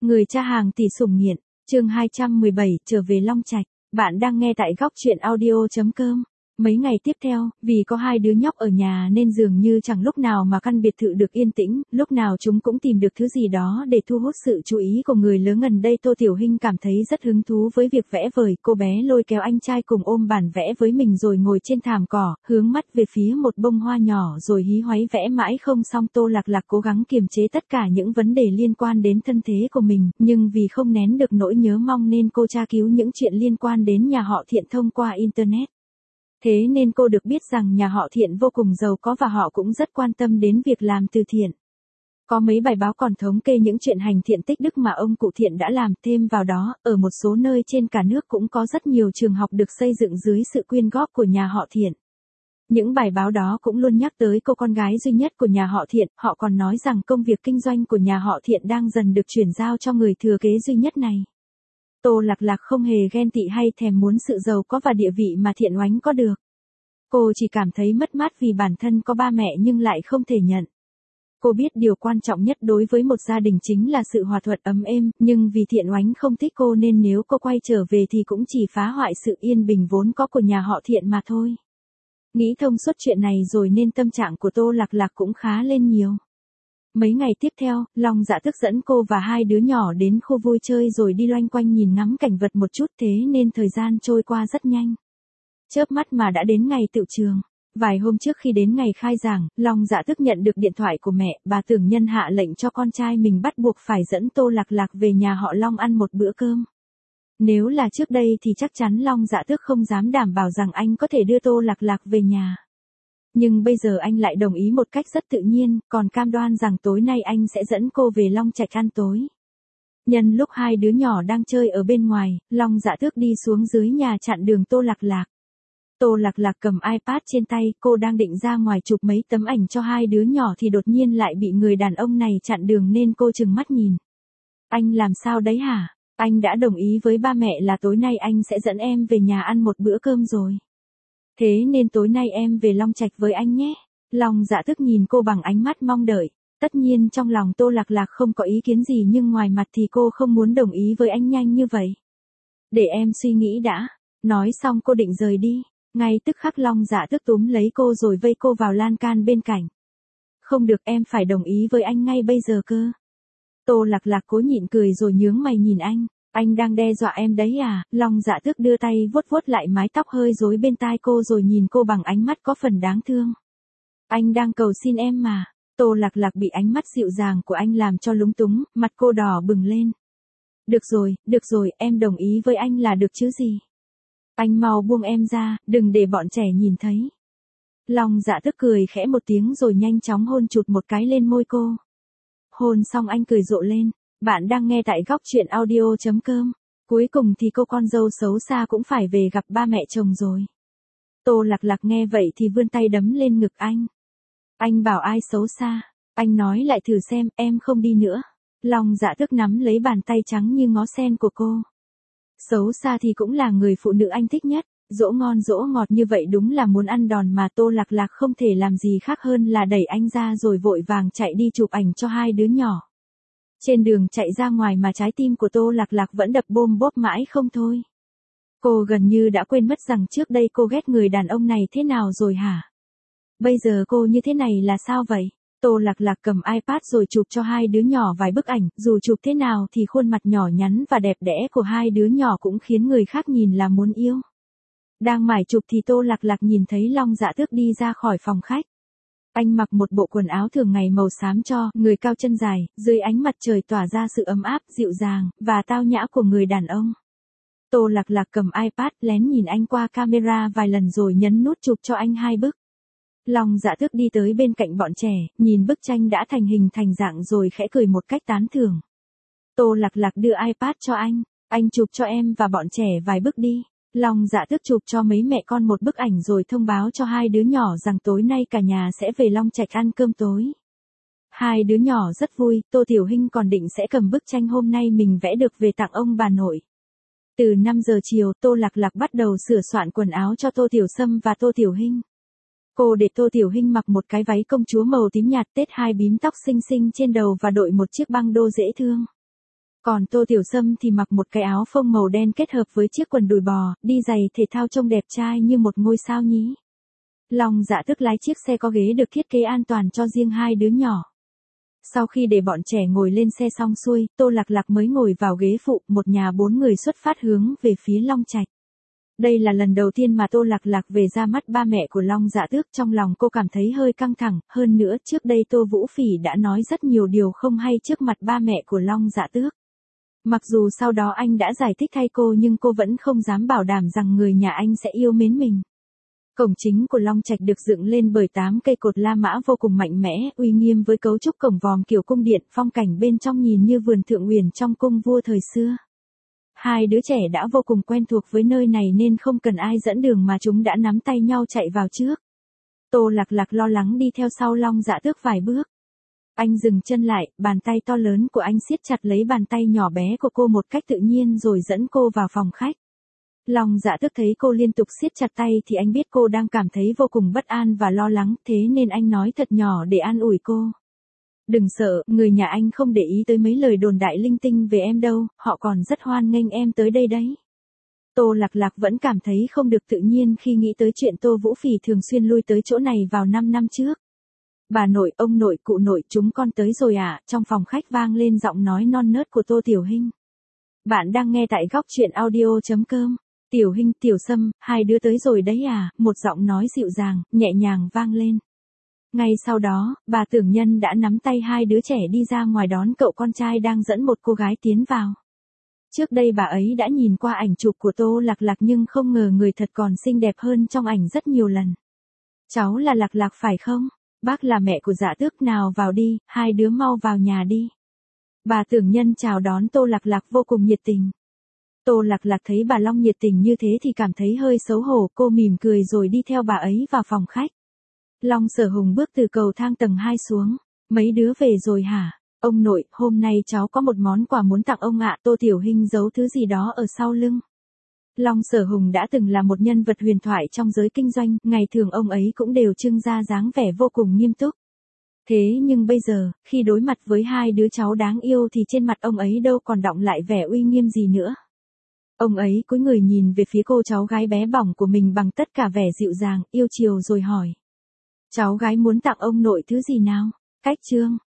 Người cha hàng tỷ sủng nghiện, chương 217, trở về Long Trạch. Bạn đang nghe tại góc truyện audio.com. Mấy ngày tiếp theo, vì có hai đứa nhóc ở nhà nên dường như chẳng lúc nào mà căn biệt thự được yên tĩnh, lúc nào chúng cũng tìm được thứ gì đó để thu hút sự chú ý của người lớn. Gần đây Tô Tiểu Hinh cảm thấy rất hứng thú với việc vẽ vời, cô bé lôi kéo anh trai cùng ôm bản vẽ với mình rồi ngồi trên thảm cỏ, hướng mắt về phía một bông hoa nhỏ rồi hí hoáy vẽ mãi không xong. Tô Lạc Lạc cố gắng kiềm chế tất cả những vấn đề liên quan đến thân thế của mình, nhưng vì không nén được nỗi nhớ mong nên cô tra cứu những chuyện liên quan đến nhà họ Thiện thông qua Internet. Thế nên cô được biết rằng nhà họ Thiện vô cùng giàu có và họ cũng rất quan tâm đến việc làm từ thiện. Có mấy bài báo còn thống kê những chuyện hành thiện tích đức mà ông cụ Thiện đã làm. Thêm vào đó, ở một số nơi trên cả nước cũng có rất nhiều trường học được xây dựng dưới sự quyên góp của nhà họ Thiện. Những bài báo đó cũng luôn nhắc tới cô con gái duy nhất của nhà họ Thiện, họ còn nói rằng công việc kinh doanh của nhà họ Thiện đang dần được chuyển giao cho người thừa kế duy nhất này. Tô Lạc Lạc không hề ghen tị hay thèm muốn sự giàu có và địa vị mà Thiện Oánh có được. Cô chỉ cảm thấy mất mát vì bản thân có ba mẹ nhưng lại không thể nhận. Cô biết điều quan trọng nhất đối với một gia đình chính là sự hòa thuận ấm êm, nhưng vì Thiện Oánh không thích cô nên nếu cô quay trở về thì cũng chỉ phá hoại sự yên bình vốn có của nhà họ Thiện mà thôi. Nghĩ thông suốt chuyện này rồi nên tâm trạng của Tô Lạc Lạc cũng khá lên nhiều. Mấy ngày tiếp theo, Long Dạ Tước dẫn cô và hai đứa nhỏ đến khu vui chơi rồi đi loanh quanh nhìn ngắm cảnh vật một chút, thế nên thời gian trôi qua rất nhanh. Chớp mắt mà đã đến ngày tựu trường. Vài hôm trước khi đến ngày khai giảng, Long Dạ Tước nhận được điện thoại của mẹ, bà tưởng nhân hạ lệnh cho con trai mình bắt buộc phải dẫn Tô Lạc Lạc về nhà họ Long ăn một bữa cơm. Nếu là trước đây thì chắc chắn Long Dạ Tước không dám đảm bảo rằng anh có thể đưa Tô Lạc Lạc về nhà. Nhưng bây giờ anh lại đồng ý một cách rất tự nhiên, còn cam đoan rằng tối nay anh sẽ dẫn cô về Long Trạch ăn tối. Nhân lúc hai đứa nhỏ đang chơi ở bên ngoài, Long Dạ Tước đi xuống dưới nhà chặn đường Tô Lạc Lạc. Tô Lạc Lạc cầm iPad trên tay, cô đang định ra ngoài chụp mấy tấm ảnh cho hai đứa nhỏ thì đột nhiên lại bị người đàn ông này chặn đường nên cô trừng mắt nhìn. Anh làm sao đấy hả? Anh đã đồng ý với ba mẹ là tối nay anh sẽ dẫn em về nhà ăn một bữa cơm rồi. Thế nên tối nay em về Long Trạch với anh nhé. Long Dạ Tước nhìn cô bằng ánh mắt mong đợi. Tất nhiên trong lòng Tô Lạc Lạc không có ý kiến gì nhưng ngoài mặt thì cô không muốn đồng ý với anh nhanh như vậy. Để em suy nghĩ đã. Nói xong cô định rời đi. Ngay tức khắc Long Dạ Tước túm lấy cô rồi vây cô vào lan can bên cạnh. Không được, em phải đồng ý với anh ngay bây giờ cơ. Tô Lạc Lạc cố nhịn cười rồi nhướng mày nhìn anh. Anh đang đe dọa em đấy à? Long Dạ Tước đưa tay vuốt vuốt lại mái tóc hơi rối bên tai cô rồi nhìn cô bằng ánh mắt có phần đáng thương. Anh đang cầu xin em mà. Tô Lạc Lạc bị ánh mắt dịu dàng của anh làm cho lúng túng, mặt cô đỏ bừng lên. Được rồi, em đồng ý với anh là được chứ gì. Anh mau buông em ra, đừng để bọn trẻ nhìn thấy. Long Dạ Tước cười khẽ một tiếng rồi nhanh chóng hôn chụt một cái lên môi cô. Hôn xong anh cười rộ lên. Bạn đang nghe tại góc truyện audio.com. Cuối cùng thì cô con dâu xấu xa cũng phải về gặp ba mẹ chồng rồi. Tô Lạc Lạc nghe vậy thì vươn tay đấm lên ngực anh. Anh bảo ai xấu xa? Anh nói lại thử xem, em không đi nữa. Long Dạ Tước nắm lấy bàn tay trắng như ngó sen của cô. Xấu xa thì cũng là người phụ nữ anh thích nhất. Dỗ ngon dỗ ngọt như vậy đúng là muốn ăn đòn mà. Tô Lạc Lạc không thể làm gì khác hơn là đẩy anh ra rồi vội vàng chạy đi chụp ảnh cho hai đứa nhỏ. Trên đường chạy ra ngoài mà trái tim của Tô Lạc Lạc vẫn đập bôm bốp mãi không thôi. Cô gần như đã quên mất rằng trước đây cô ghét người đàn ông này thế nào rồi hả? Bây giờ cô như thế này là sao vậy? Tô Lạc Lạc cầm iPad rồi chụp cho hai đứa nhỏ vài bức ảnh, dù chụp thế nào thì khuôn mặt nhỏ nhắn và đẹp đẽ của hai đứa nhỏ cũng khiến người khác nhìn là muốn yêu. Đang mải chụp thì Tô Lạc Lạc nhìn thấy Long Dạ Tước đi ra khỏi phòng khách. Anh mặc một bộ quần áo thường ngày màu xám cho, người cao chân dài, dưới ánh mặt trời tỏa ra sự ấm áp, dịu dàng, và tao nhã của người đàn ông. Tô Lạc Lạc cầm iPad lén nhìn anh qua camera vài lần rồi nhấn nút chụp cho anh hai bức. Long Dạ Tước đi tới bên cạnh bọn trẻ, nhìn bức tranh đã thành hình thành dạng rồi khẽ cười một cách tán thưởng. Tô Lạc Lạc đưa iPad cho anh chụp cho em và bọn trẻ vài bức đi. Long Dạ Tước chụp cho mấy mẹ con một bức ảnh rồi thông báo cho hai đứa nhỏ rằng tối nay cả nhà sẽ về Long Trạch ăn cơm tối. Hai đứa nhỏ rất vui, Tô Tiểu Hinh còn định sẽ cầm bức tranh hôm nay mình vẽ được về tặng ông bà nội. Từ 5 giờ chiều, Tô Lạc Lạc bắt đầu sửa soạn quần áo cho Tô Tiểu Sâm và Tô Tiểu Hinh. Cô để Tô Tiểu Hinh mặc một cái váy công chúa màu tím nhạt tết hai bím tóc xinh xinh trên đầu và đội một chiếc băng đô dễ thương. Còn Tô Tiểu Sâm thì mặc một cái áo phông màu đen kết hợp với chiếc quần đùi bò, đi giày thể thao trông đẹp trai như một ngôi sao nhí. Long Dạ Tước lái chiếc xe có ghế được thiết kế an toàn cho riêng hai đứa nhỏ. Sau khi để bọn trẻ ngồi lên xe xong xuôi, Tô Lạc Lạc mới ngồi vào ghế phụ, một nhà 4 người xuất phát hướng về phía Long Trạch. Đây là lần đầu tiên mà Tô Lạc Lạc về ra mắt ba mẹ của Long Dạ Tước, trong lòng cô cảm thấy hơi căng thẳng, hơn nữa trước đây Tô Vũ Phỉ đã nói rất nhiều điều không hay trước mặt ba mẹ của Long Dạ Tước. Mặc dù sau đó anh đã giải thích thay cô nhưng cô vẫn không dám bảo đảm rằng người nhà anh sẽ yêu mến mình. Cổng chính của Long Trạch được dựng lên bởi 8 cây cột La Mã vô cùng mạnh mẽ, uy nghiêm với cấu trúc cổng vòm kiểu cung điện, phong cảnh bên trong nhìn như vườn thượng uyển trong cung vua thời xưa. Hai đứa trẻ đã vô cùng quen thuộc với nơi này nên không cần ai dẫn đường mà chúng đã nắm tay nhau chạy vào trước. Tô Lạc Lạc lo lắng đi theo sau Long Dạ Tước vài bước. Anh dừng chân lại, bàn tay to lớn của anh siết chặt lấy bàn tay nhỏ bé của cô một cách tự nhiên rồi dẫn cô vào phòng khách. Long Dạ Tước thấy cô liên tục siết chặt tay thì anh biết cô đang cảm thấy vô cùng bất an và lo lắng, thế nên anh nói thật nhỏ để an ủi cô. Đừng sợ, người nhà anh không để ý tới mấy lời đồn đại linh tinh về em đâu, họ còn rất hoan nghênh em tới đây đấy. Tô Lạc Lạc vẫn cảm thấy không được tự nhiên khi nghĩ tới chuyện Tô Vũ Phỉ thường xuyên lui tới chỗ này vào 5 năm trước. Bà nội, ông nội, cụ nội, chúng con tới rồi à, trong phòng khách vang lên giọng nói non nớt của Tô Tiểu Hinh. Bạn đang nghe tại góc truyện audio.com. Tiểu Hinh, Tiểu Sâm, hai đứa tới rồi đấy à, một giọng nói dịu dàng, nhẹ nhàng vang lên. Ngay sau đó, bà Tưởng Nhân đã nắm tay hai đứa trẻ đi ra ngoài đón cậu con trai đang dẫn một cô gái tiến vào. Trước đây bà ấy đã nhìn qua ảnh chụp của Tô Lạc Lạc nhưng không ngờ người thật còn xinh đẹp hơn trong ảnh rất nhiều lần. Cháu là Lạc Lạc phải không? Bác là mẹ của Dạ Tước, nào vào đi, hai đứa mau vào nhà đi. Bà Tưởng Nhân chào đón Tô Lạc Lạc vô cùng nhiệt tình. Tô Lạc Lạc thấy bà Long nhiệt tình như thế thì cảm thấy hơi xấu hổ, cô mỉm cười rồi đi theo bà ấy vào phòng khách. Long Sở Hùng bước từ cầu thang tầng 2 xuống. Mấy đứa về rồi hả? Ông nội, hôm nay cháu có một món quà muốn tặng ông ạ. Tô Tiểu Hinh giấu thứ gì đó ở sau lưng. Long Sở Hùng đã từng là một nhân vật huyền thoại trong giới kinh doanh, ngày thường ông ấy cũng đều trưng ra dáng vẻ vô cùng nghiêm túc. Thế nhưng bây giờ, khi đối mặt với hai đứa cháu đáng yêu thì trên mặt ông ấy đâu còn đọng lại vẻ uy nghiêm gì nữa. Ông ấy cúi người nhìn về phía cô cháu gái bé bỏng của mình bằng tất cả vẻ dịu dàng, yêu chiều rồi hỏi. Cháu gái muốn tặng ông nội thứ gì nào? Cách chương.